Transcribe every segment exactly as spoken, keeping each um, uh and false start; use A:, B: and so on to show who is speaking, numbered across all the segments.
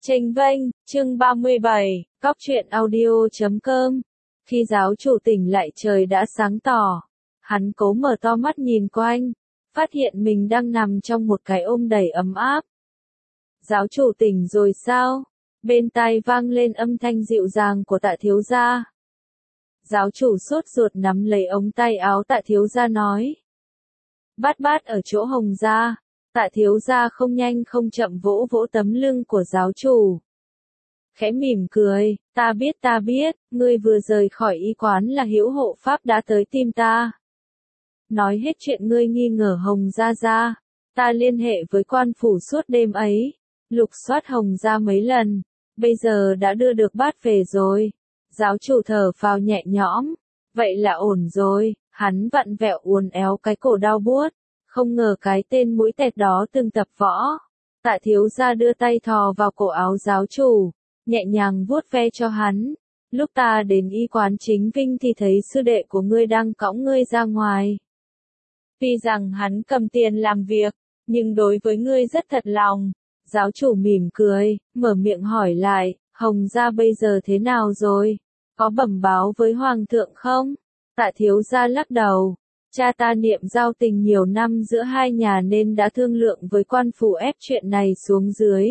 A: Chênh vênh, chương ba mươi bảy, cóc truyện audio chấm com. Khi giáo chủ tỉnh lại trời đã sáng tỏ. Hắn cố mở to mắt nhìn quanh, phát hiện mình đang nằm trong một cái ôm đầy ấm áp. Giáo chủ tỉnh rồi sao? Bên tai vang lên âm thanh dịu dàng của Tạ thiếu gia. Giáo chủ sốt ruột nắm lấy ống tay áo Tạ thiếu gia nói. Bát bát ở chỗ Hồng gia. Tạ thiếu gia không nhanh không chậm vỗ vỗ tấm lưng của giáo chủ. Khẽ mỉm cười, ta biết ta biết, ngươi vừa rời khỏi y quán là Hữu hộ pháp đã tới tìm ta. Nói hết chuyện ngươi nghi ngờ Hồng gia gia, ta liên hệ với quan phủ suốt đêm ấy, lục soát Hồng gia mấy lần, bây giờ đã đưa được bát về rồi. Giáo chủ thở phào nhẹ nhõm, vậy là ổn rồi, hắn vặn vẹo uốn éo cái cổ đau buốt. Không ngờ cái tên mũi tẹt đó từng tập võ. Tạ thiếu gia đưa tay thò vào cổ áo giáo chủ, nhẹ nhàng vuốt ve cho hắn. Lúc ta đến y quán chính Vinh thì thấy sư đệ của ngươi đang cõng ngươi ra ngoài. Tuy rằng hắn cầm tiền làm việc, nhưng đối với ngươi rất thật lòng. Giáo chủ mỉm cười, mở miệng hỏi lại, Hồng gia bây giờ thế nào rồi? Có bẩm báo với Hoàng thượng không? Tạ thiếu gia lắc đầu. Cha ta niệm giao tình nhiều năm giữa hai nhà nên đã thương lượng với quan phủ ép chuyện này xuống dưới.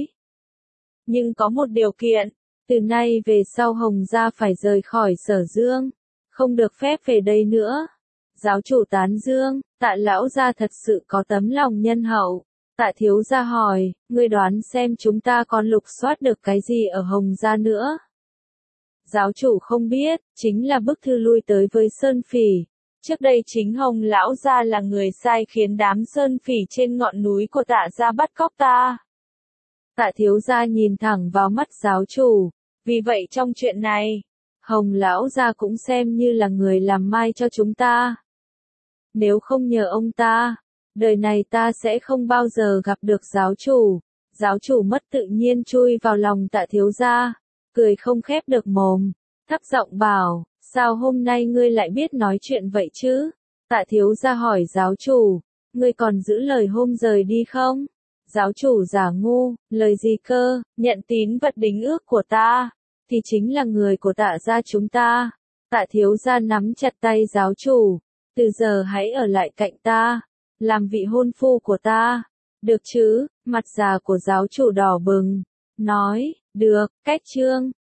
A: Nhưng có một điều kiện, từ nay về sau Hồng gia phải rời khỏi Sở Dương, không được phép về đây nữa. Giáo chủ tán dương, Tạ lão gia thật sự có tấm lòng nhân hậu. Tạ thiếu gia hỏi, ngươi đoán xem chúng ta còn lục soát được cái gì ở Hồng gia nữa? Giáo chủ không biết, chính là bức thư lui tới với Sơn Phỉ. Trước đây chính Hồng lão gia là người sai khiến đám Sơn Phỉ trên ngọn núi của Tạ gia bắt cóc ta. Tạ thiếu gia nhìn thẳng vào mắt giáo chủ, vì vậy trong chuyện này, Hồng lão gia cũng xem như là người làm mai cho chúng ta. Nếu không nhờ ông ta, đời này ta sẽ không bao giờ gặp được giáo chủ. Giáo chủ mất tự nhiên chui vào lòng Tạ thiếu gia, cười không khép được mồm, thấp giọng bảo. Sao hôm nay ngươi lại biết nói chuyện vậy chứ? Tạ thiếu gia hỏi giáo chủ, ngươi còn giữ lời hôm rời đi không? Giáo chủ giả ngu, lời gì cơ, nhận tín vật đính ước của ta, thì chính là người của Tạ gia chúng ta. Tạ thiếu gia nắm chặt tay giáo chủ, từ giờ hãy ở lại cạnh ta, làm vị hôn phu của ta, được chứ? Mặt già của giáo chủ đỏ bừng, nói, được, cách chương.